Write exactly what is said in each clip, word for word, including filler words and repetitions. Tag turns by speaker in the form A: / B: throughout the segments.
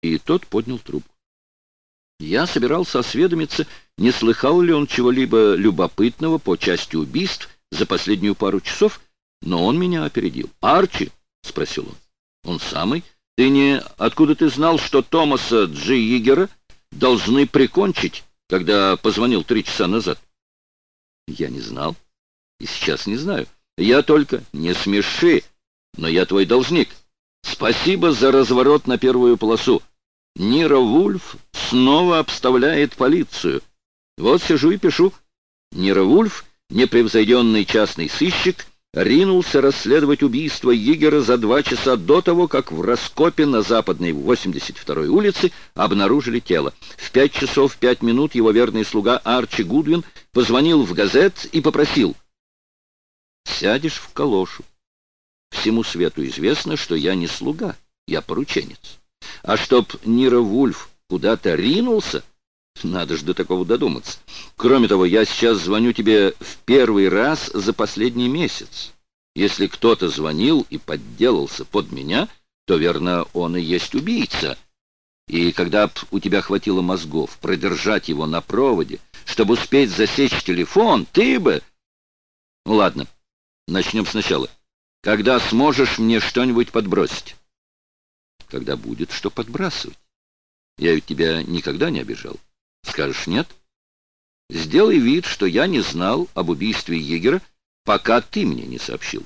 A: И тот поднял трубку. Я собирался осведомиться, не слыхал ли он чего-либо любопытного по части убийств за последнюю пару часов, но он меня опередил. «Арчи?» — спросил он. «Он самый? Ты не... Откуда ты знал, что Томаса Джи Йигера должны прикончить, когда позвонил три часа назад?» «Я не знал. И сейчас не знаю. Я только... Не смеши, но я твой должник. Спасибо за разворот на первую полосу. Нира Вульф снова обставляет полицию. Вот сижу и пишу. Нира Вульф, непревзойденный частный сыщик, ринулся расследовать убийство Йигера за два часа до того, как в раскопе на западной восемьдесят второй улице обнаружили тело. В пять часов пять минут его верный слуга Арчи Гудвин позвонил в газет и попросил: «Сядешь в калошу. Всему свету известно, что я не слуга, я порученец. А чтоб Нира Вульф куда-то ринулся, надо ж до такого додуматься. Кроме того, я сейчас звоню тебе в первый раз за последний месяц. Если кто-то звонил и подделался под меня, то, верно, он и есть убийца. И когда б у тебя хватило мозгов продержать его на проводе, чтобы успеть засечь телефон, ты бы... Ну, ладно, начнем сначала. Когда сможешь мне что-нибудь подбросить?» «Когда будет что подбрасывать. Я ведь тебя никогда не обижал. Скажешь нет? Сделай вид, что я не знал об убийстве Йигера, пока ты мне не сообщил.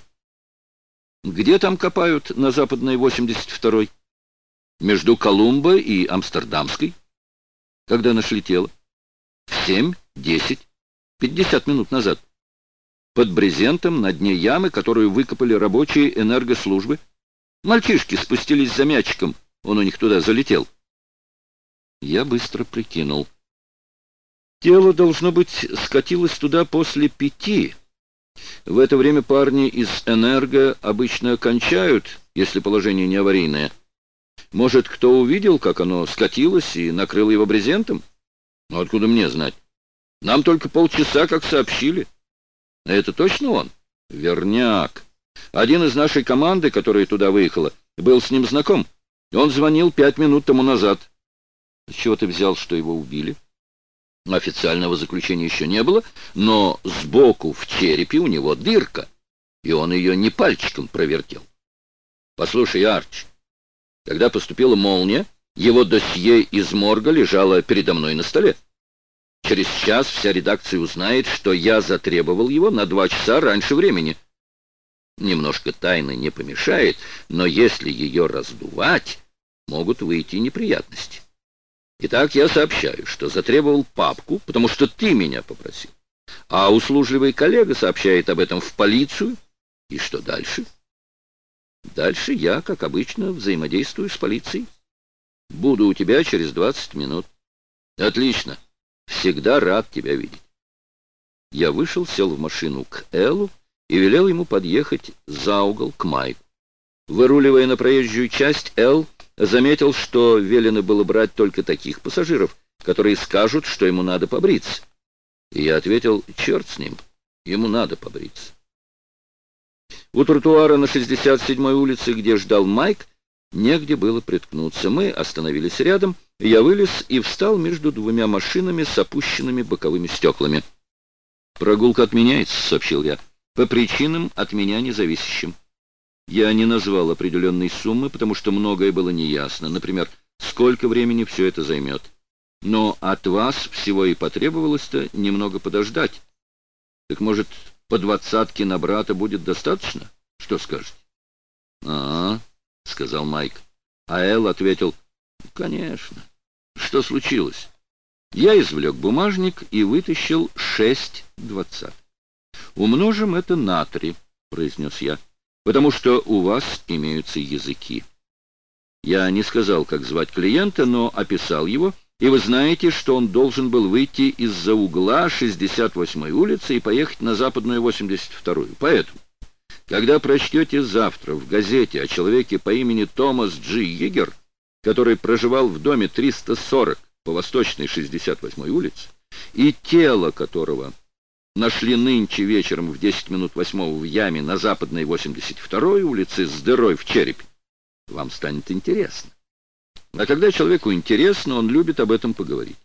A: Где там копают на западной восемьдесят второй? Между Колумбо и Амстердамской? Когда нашли тело? В семь, десять, пятьдесят минут назад. Под брезентом на дне ямы, которую выкопали рабочие энергослужбы. Мальчишки спустились за мячиком, он у них туда залетел». Я быстро прикинул. Тело, должно быть, скатилось туда после пяти. В это время парни из «Энерго» обычно кончают, если положение не аварийное. Может, кто увидел, как оно скатилось и накрыл его брезентом? Ну, откуда мне знать? Нам только полчаса, как сообщили. А это точно он? Верняк. Один из нашей команды, которая туда выехала, был с ним знаком. Он звонил пять минут тому назад. С чего ты взял, что его убили? Официального заключения еще не было, но сбоку в черепе у него дырка, и он ее не пальчиком провертел. Послушай, Арч, когда поступила молния, его досье из морга лежало передо мной на столе. Через час вся редакция узнает, что я затребовал его на два часа раньше времени. Немножко тайны не помешает, но если ее раздувать, могут выйти неприятности. Итак, я сообщаю, что затребовал папку, потому что ты меня попросил. А услужливый коллега сообщает об этом в полицию. И что дальше? Дальше я, как обычно, взаимодействую с полицией. Буду у тебя через двадцать минут. Отлично. Всегда рад тебя видеть. Я вышел, сел в машину к Эллу и велел ему подъехать за угол к Майку. Выруливая на проезжую часть, Эл заметил, что велено было брать только таких пассажиров, которые скажут, что ему надо побриться. И я ответил: черт с ним, ему надо побриться. У тротуара на шестьдесят седьмой улице, где ждал Майк, негде было приткнуться. Мы остановились рядом, я вылез и встал между двумя машинами с опущенными боковыми стеклами. «Прогулка отменяется», — сообщил я, — «по причинам от меня независящим». Я не назвал определенной суммы, потому что многое было неясно. Например, сколько времени все это займет. Но от вас всего и потребовалось-то немного подождать. Так, может, по двадцатке на брата будет достаточно? Что скажете? «А-а», — сказал Майк. А Эл ответил: «Конечно. Что случилось?» Я извлек бумажник и вытащил шесть двадцаток. «Умножим это на три», — произнес я, — «потому что у вас имеются языки». Я не сказал, как звать клиента, но описал его, и вы знаете, что он должен был выйти из-за угла шестьдесят восьмой улицы и поехать на западную восемьдесят вторую. Поэтому, когда прочтете завтра в газете о человеке по имени Томас Джи Йигер, который проживал в доме триста сорок по восточной шестьдесят восьмой улице, и тело которого нашли нынче вечером в десять минут восьмого в яме на западной восемьдесят второй улице с дырой в черепе, вам станет интересно. А когда человеку интересно, он любит об этом поговорить.